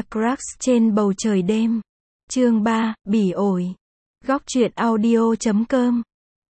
Crush trên bầu trời đêm. Chương 3, Bỉ ổi. Góc truyện audio.com.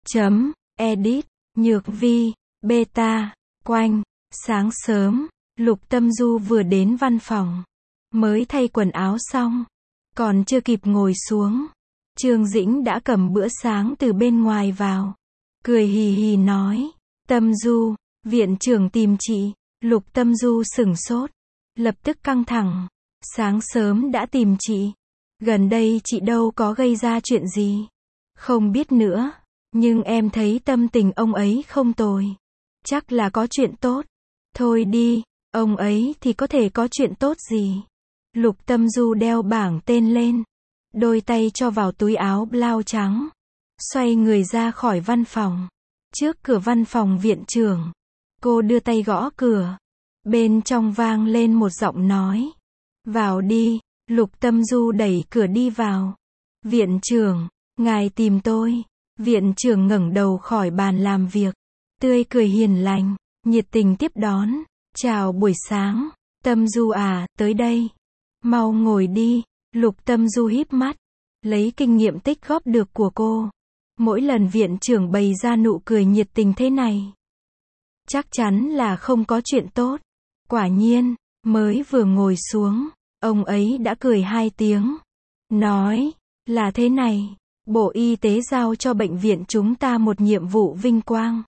Edit. Nhược Vi. Beta. Quanh. Sáng sớm, Lục Tâm Du vừa đến văn phòng. Mới thay quần áo xong. Còn chưa kịp ngồi xuống. Trương Dĩnh đã cầm bữa sáng từ bên ngoài vào. Cười hì hì nói. Tâm Du, viện trưởng tìm chị. Lục Tâm Du sửng sốt. Lập tức căng thẳng. Sáng sớm đã tìm chị. Gần đây chị đâu có gây ra chuyện gì. Không biết nữa. Nhưng em thấy tâm tình ông ấy không tồi. Chắc là có chuyện tốt. Thôi đi, ông ấy thì có thể có chuyện tốt gì. Lục Tâm Du đeo bảng tên lên. Đôi tay cho vào túi áo blau trắng. Xoay người ra khỏi văn phòng. Trước cửa văn phòng viện trưởng. Cô đưa tay gõ cửa. Bên trong vang lên một giọng nói. Vào đi. Lục Tâm Du đẩy cửa đi vào. Viện trưởng, ngài tìm tôi. Viện trưởng ngẩng đầu khỏi bàn làm việc. Tươi cười hiền lành, nhiệt tình tiếp đón. Chào buổi sáng. Tâm Du à, tới đây. Mau ngồi đi. Lục Tâm Du híp mắt. Lấy kinh nghiệm tích góp được của cô. Mỗi lần viện trưởng bày ra nụ cười nhiệt tình thế này. Chắc chắn là không có chuyện tốt. Quả nhiên, mới vừa ngồi xuống. Ông ấy đã cười 2 tiếng. Nói, là thế này. Bộ Y tế giao cho bệnh viện chúng ta một nhiệm vụ vinh quang.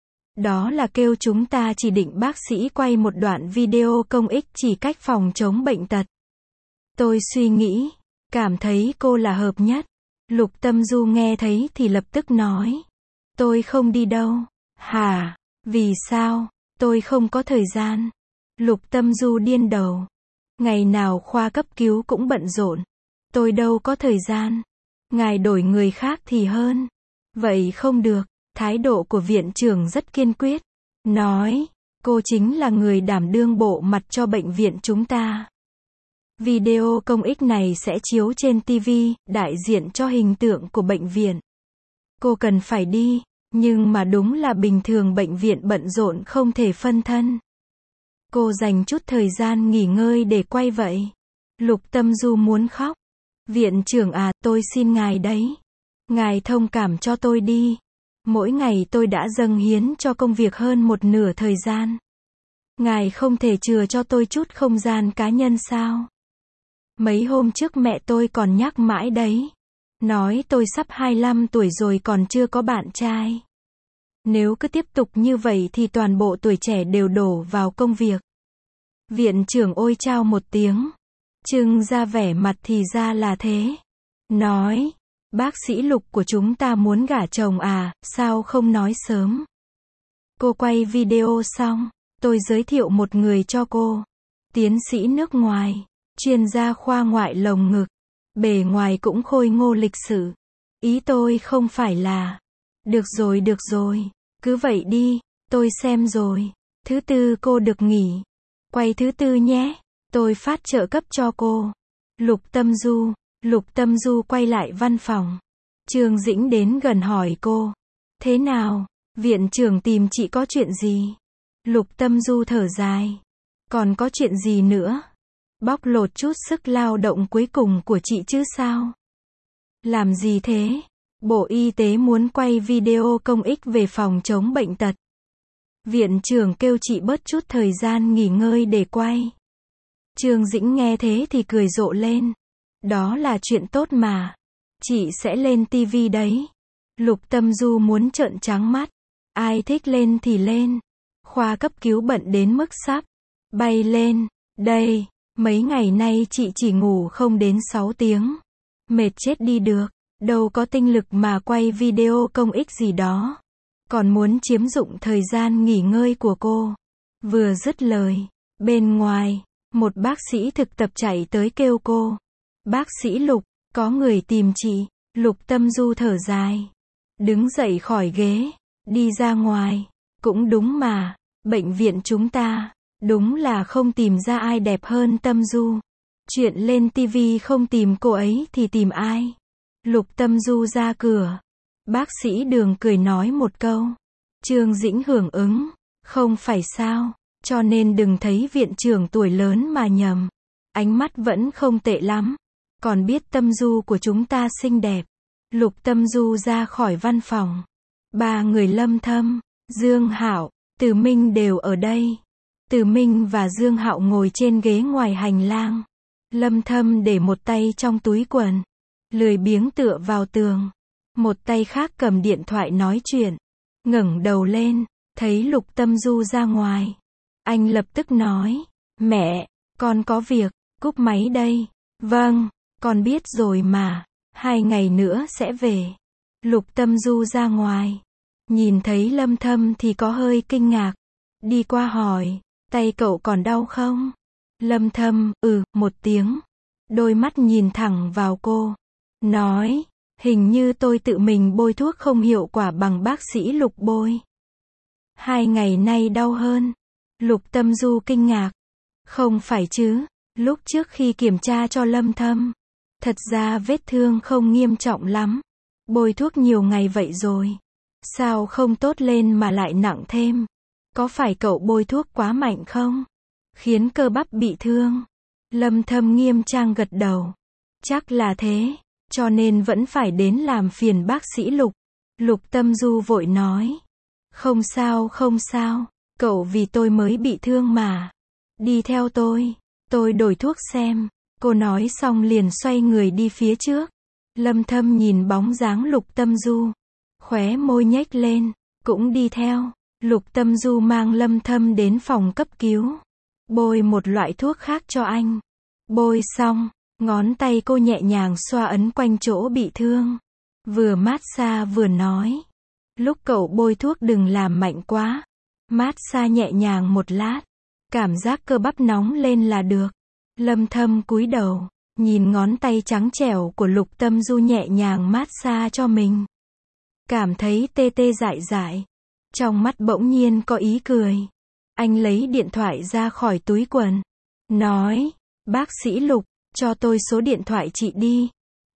Đó là kêu chúng ta chỉ định bác sĩ quay một đoạn video công ích chỉ cách phòng chống bệnh tật. Tôi suy nghĩ, cảm thấy cô là hợp nhất. Lục Tâm Du nghe thấy thì lập tức nói. Tôi không đi đâu. Hả? Vì sao? Tôi không có thời gian. Lục Tâm Du điên đầu. Ngày nào khoa cấp cứu cũng bận rộn. Tôi đâu có thời gian. Ngài đổi người khác thì hơn. Vậy không được. Thái độ của viện trưởng rất kiên quyết. Nói, cô chính là người đảm đương bộ mặt cho bệnh viện chúng ta. Video công ích này sẽ chiếu trên TV, đại diện cho hình tượng của bệnh viện. Cô cần phải đi, nhưng mà đúng là bình thường bệnh viện bận rộn không thể phân thân. Cô dành chút thời gian nghỉ ngơi để quay vậy. Lục Tâm Du muốn khóc. Viện trưởng à, tôi xin ngài đấy. Ngài thông cảm cho tôi đi. Mỗi ngày tôi đã dâng hiến cho công việc hơn một nửa thời gian. Ngài không thể chừa cho tôi chút không gian cá nhân sao? Mấy hôm trước mẹ tôi còn nhắc mãi đấy. Nói tôi sắp 25 tuổi rồi còn chưa có bạn trai. Nếu cứ tiếp tục như vậy thì toàn bộ tuổi trẻ đều đổ vào công việc. Viện trưởng ôi chao một tiếng. Trưng ra vẻ mặt thì ra là thế. Nói, bác sĩ Lục của chúng ta muốn gả chồng à, sao không nói sớm. Cô quay video xong, tôi giới thiệu một người cho cô. Tiến sĩ nước ngoài, chuyên gia khoa ngoại lồng ngực. Bề ngoài cũng khôi ngô lịch sự. Ý tôi không phải là. Được rồi, cứ vậy đi, tôi xem rồi. Thứ tư cô được nghỉ. Quay thứ tư nhé, tôi phát trợ cấp cho cô. Lục Tâm Du quay lại văn phòng. Trương Dĩnh đến gần hỏi cô. Thế nào, viện trưởng tìm chị có chuyện gì? Lục Tâm Du thở dài. Còn có chuyện gì nữa? Bóc lột chút sức lao động cuối cùng của chị chứ sao? Làm gì thế? Bộ Y tế muốn quay video công ích về phòng chống bệnh tật. Viện trưởng kêu chị bớt chút thời gian nghỉ ngơi để quay. Trương Dĩnh nghe thế thì cười rộ lên. Đó là chuyện tốt mà. Chị sẽ lên TV đấy. Lục Tâm Du muốn trợn trắng mắt. Ai thích lên thì lên. Khoa cấp cứu bận đến mức sắp bay lên. Đây, mấy ngày nay chị chỉ ngủ không đến 6 tiếng. Mệt chết đi được. Đâu có tinh lực mà quay video công ích gì đó. Còn muốn chiếm dụng thời gian nghỉ ngơi của cô. Vừa dứt lời, bên ngoài, một bác sĩ thực tập chạy tới kêu cô. Bác sĩ Lục, có người tìm chị. Lục Tâm Du thở dài. Đứng dậy khỏi ghế, đi ra ngoài. Cũng đúng mà, bệnh viện chúng ta, đúng là không tìm ra ai đẹp hơn Tâm Du. Chuyện lên TV không tìm cô ấy thì tìm ai? Lục Tâm Du ra cửa. Bác sĩ Đường cười nói một câu. Trương Dĩnh hưởng ứng. Không phải sao, cho nên đừng thấy viện trưởng tuổi lớn mà nhầm. ánh mắt vẫn không tệ lắm. Còn biết Tâm Du của chúng ta xinh đẹp. Lục Tâm Du ra khỏi văn phòng. Ba người Lâm Thâm, Dương Hạo, Từ Minh đều ở đây. Từ Minh và Dương Hạo ngồi trên ghế ngoài hành lang. Lâm Thâm để một tay trong túi quần, lười biếng tựa vào tường. Một tay khác cầm điện thoại nói chuyện. Ngẩng đầu lên, thấy Lục Tâm Du ra ngoài. Anh lập tức nói, mẹ, con có việc, cúp máy đây. Vâng, con biết rồi mà, 2 ngày nữa sẽ về. Lục Tâm Du ra ngoài, nhìn thấy Lâm Thâm thì có hơi kinh ngạc. Đi qua hỏi, tay cậu còn đau không? Lâm Thâm, một tiếng. Đôi mắt nhìn thẳng vào cô. Nói, hình như tôi tự mình bôi thuốc không hiệu quả bằng bác sĩ Lục bôi. 2 ngày nay đau hơn. Lục Tâm Du kinh ngạc. Không phải chứ, lúc trước khi kiểm tra cho Lâm Thâm, thật ra vết thương không nghiêm trọng lắm. Bôi thuốc nhiều ngày vậy rồi. Sao không tốt lên mà lại nặng thêm? Có phải cậu bôi thuốc quá mạnh không? Khiến cơ bắp bị thương. Lâm Thâm nghiêm trang gật đầu. Chắc là thế, cho nên vẫn phải đến làm phiền bác sĩ Lục. Lục Tâm Du vội nói. Không sao không sao, cậu vì tôi mới bị thương mà. Đi theo tôi đổi thuốc xem. Cô nói xong liền xoay người đi phía trước. Lâm Thâm nhìn bóng dáng Lục Tâm Du, khóe môi nhếch lên, cũng đi theo. Lục Tâm Du mang Lâm Thâm đến phòng cấp cứu, bôi một loại thuốc khác cho anh. Bôi xong, ngón tay cô nhẹ nhàng xoa ấn quanh chỗ bị thương, vừa mát xa vừa nói. Lúc cậu bôi thuốc đừng làm mạnh quá, mát xa nhẹ nhàng một lát, cảm giác cơ bắp nóng lên là được. Lâm Thâm cúi đầu, nhìn ngón tay trắng trẻo của Lục Tâm Du nhẹ nhàng mát xa cho mình. Cảm thấy tê tê dại dại. Trong mắt bỗng nhiên có ý cười. Anh lấy điện thoại ra khỏi túi quần. Nói, bác sĩ Lục, cho tôi số điện thoại chị đi.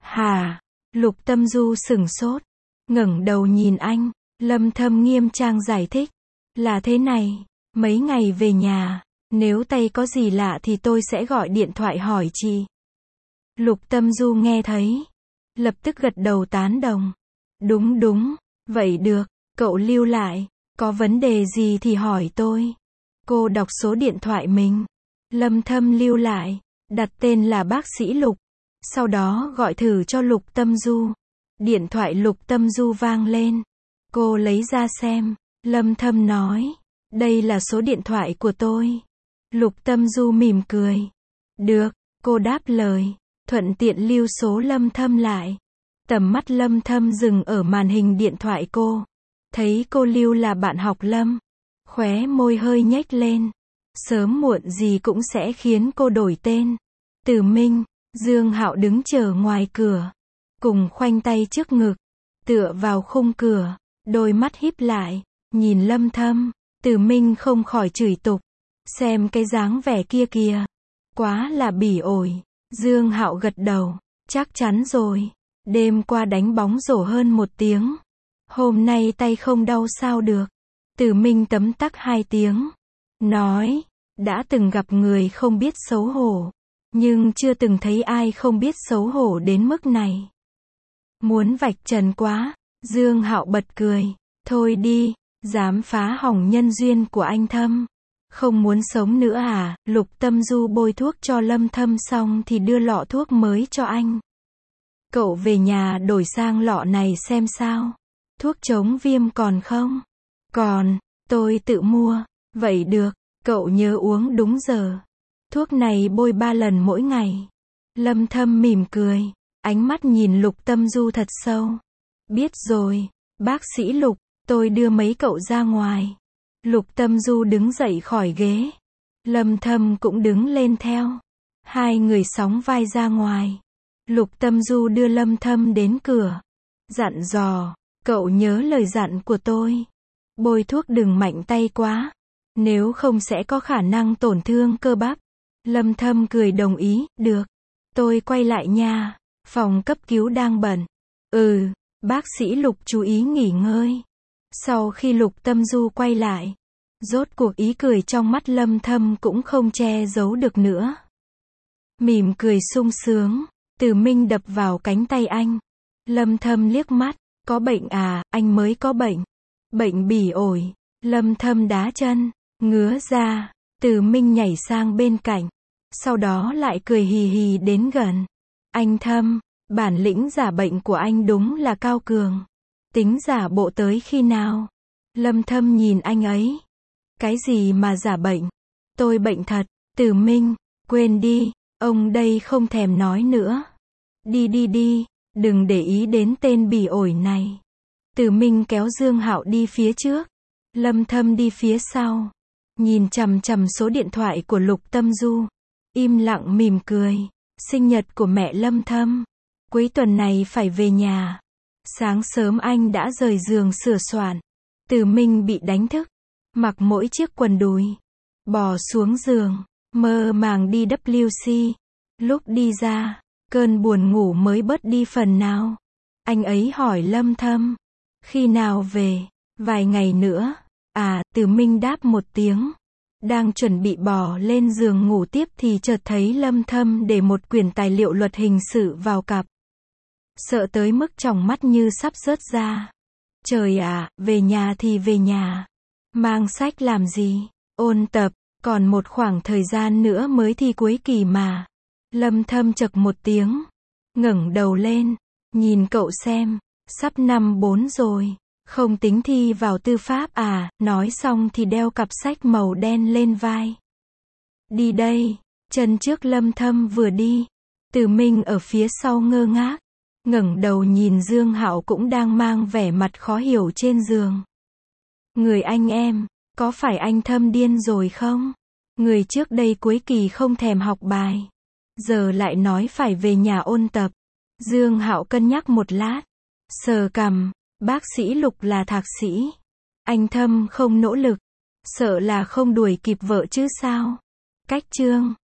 Hả? Lục Tâm Du sửng sốt. Ngẩng đầu nhìn anh. Lâm Thâm nghiêm trang giải thích. Là thế này, mấy ngày về nhà, nếu tay có gì lạ thì tôi sẽ gọi điện thoại hỏi chị. Lục Tâm Du nghe thấy, lập tức gật đầu tán đồng. Đúng, vậy được, cậu lưu lại, có vấn đề gì thì hỏi tôi. Cô đọc số điện thoại mình. Lâm Thâm lưu lại, đặt tên là bác sĩ Lục. Sau đó gọi thử cho Lục Tâm Du. Điện thoại Lục Tâm Du vang lên. Cô lấy ra xem. Lâm Thâm nói, đây là số điện thoại của tôi. Lục Tâm Du mỉm cười. Được, cô đáp lời, thuận tiện lưu số Lâm Thâm lại. Tầm mắt Lâm Thâm dừng ở màn hình điện thoại cô. Thấy cô lưu là bạn học Lâm. Khóe môi hơi nhếch lên. Sớm muộn gì cũng sẽ khiến cô đổi tên. Từ Minh, Dương Hạo đứng chờ ngoài cửa. Cùng khoanh tay trước ngực. Tựa vào khung cửa. Đôi mắt híp lại. Nhìn Lâm Thâm. Từ Minh không khỏi chửi tục. Xem cái dáng vẻ kia kìa. Quá là bỉ ổi. Dương Hạo gật đầu. Chắc chắn rồi. Đêm qua đánh bóng rổ hơn 1 tiếng. Hôm nay tay không đau sao được. Từ Minh tấm tắc 2 tiếng. Nói, đã từng gặp người không biết xấu hổ. Nhưng chưa từng thấy ai không biết xấu hổ đến mức này. Muốn vạch trần quá. Dương Hạo bật cười. Thôi đi, dám phá hỏng nhân duyên của anh Thâm. Không muốn sống nữa à? Lục Tâm Du bôi thuốc cho Lâm Thâm xong thì đưa lọ thuốc mới cho anh. Cậu về nhà đổi sang lọ này xem sao. Thuốc chống viêm còn không? Còn, tôi tự mua. Vậy được, cậu nhớ uống đúng giờ. Thuốc này bôi 3 lần mỗi ngày. Lâm Thâm mỉm cười, ánh mắt nhìn Lục Tâm Du thật sâu. Biết rồi, bác sĩ Lục, tôi đưa mấy cậu ra ngoài. Lục Tâm Du đứng dậy khỏi ghế. Lâm Thâm cũng đứng lên theo. Hai người sóng vai ra ngoài. Lục Tâm Du đưa Lâm Thâm đến cửa. Dặn dò, cậu nhớ lời dặn của tôi. Bôi thuốc đừng mạnh tay quá. Nếu không sẽ có khả năng tổn thương cơ bắp. Lâm Thâm cười đồng ý, được. Tôi quay lại nha. Phòng cấp cứu đang bận. Bác sĩ Lục chú ý nghỉ ngơi. Sau khi Lục Tâm Du quay lại, rốt cuộc ý cười trong mắt Lâm Thâm cũng không che giấu được nữa. Mỉm cười sung sướng. Từ Minh đập vào cánh tay anh. Lâm Thâm liếc mắt. Có bệnh à, anh mới có bệnh. Bệnh bỉ ổi. Lâm Thâm đá chân. Ngứa ra. Từ Minh nhảy sang bên cạnh. Sau đó lại cười hì hì đến gần. Anh Thâm, bản lĩnh giả bệnh của anh đúng là cao cường. Tính giả bộ tới khi nào? Lâm Thâm nhìn anh ấy. Cái gì mà giả bệnh? Tôi bệnh thật. Từ Minh, quên đi, ông đây không thèm nói nữa. Đi đi đi, đừng để ý đến tên bỉ ổi này. Từ Minh kéo Dương Hạo đi phía trước. Lâm Thâm đi phía sau. Nhìn chằm chằm số điện thoại của Lục Tâm Du. Im lặng mỉm cười. Sinh nhật của mẹ Lâm Thâm. Cuối tuần này phải về nhà. Sáng sớm anh đã rời giường sửa soạn. Từ Minh bị đánh thức. Mặc mỗi chiếc quần đùi. Bò xuống giường. Mơ màng đi WC. Lúc đi ra, cơn buồn ngủ mới bớt đi phần nào. Anh ấy hỏi Lâm Thâm. Khi nào về? Vài ngày nữa. À, Từ Minh đáp một tiếng. Đang chuẩn bị bò lên giường ngủ tiếp thì chợt thấy Lâm Thâm để một quyển tài liệu luật hình sự vào cặp. Sợ tới mức tròng mắt như sắp rớt ra. Trời ạ, về nhà thì về nhà. Mang sách làm gì? Ôn tập, còn một khoảng thời gian nữa mới thi cuối kỳ mà. Lâm Thâm chậc một tiếng. Ngẩng đầu lên. Nhìn cậu xem. Sắp năm 4 rồi. Không tính thi vào tư pháp à? Nói xong thì đeo cặp sách màu đen lên vai. Đi đây. Chân trước Lâm Thâm vừa đi. Từ Minh ở phía sau ngơ ngác. Ngẩng đầu nhìn Dương Hạo cũng đang mang vẻ mặt khó hiểu trên giường. Người anh em, có phải anh Thâm điên rồi không? Người trước đây cuối kỳ không thèm học bài. Giờ lại nói phải về nhà ôn tập. Dương Hạo cân nhắc một lát. Sờ cằm, bác sĩ Lục là thạc sĩ. Anh Thâm không nỗ lực. Sợ là không đuổi kịp vợ chứ sao? Cách chương.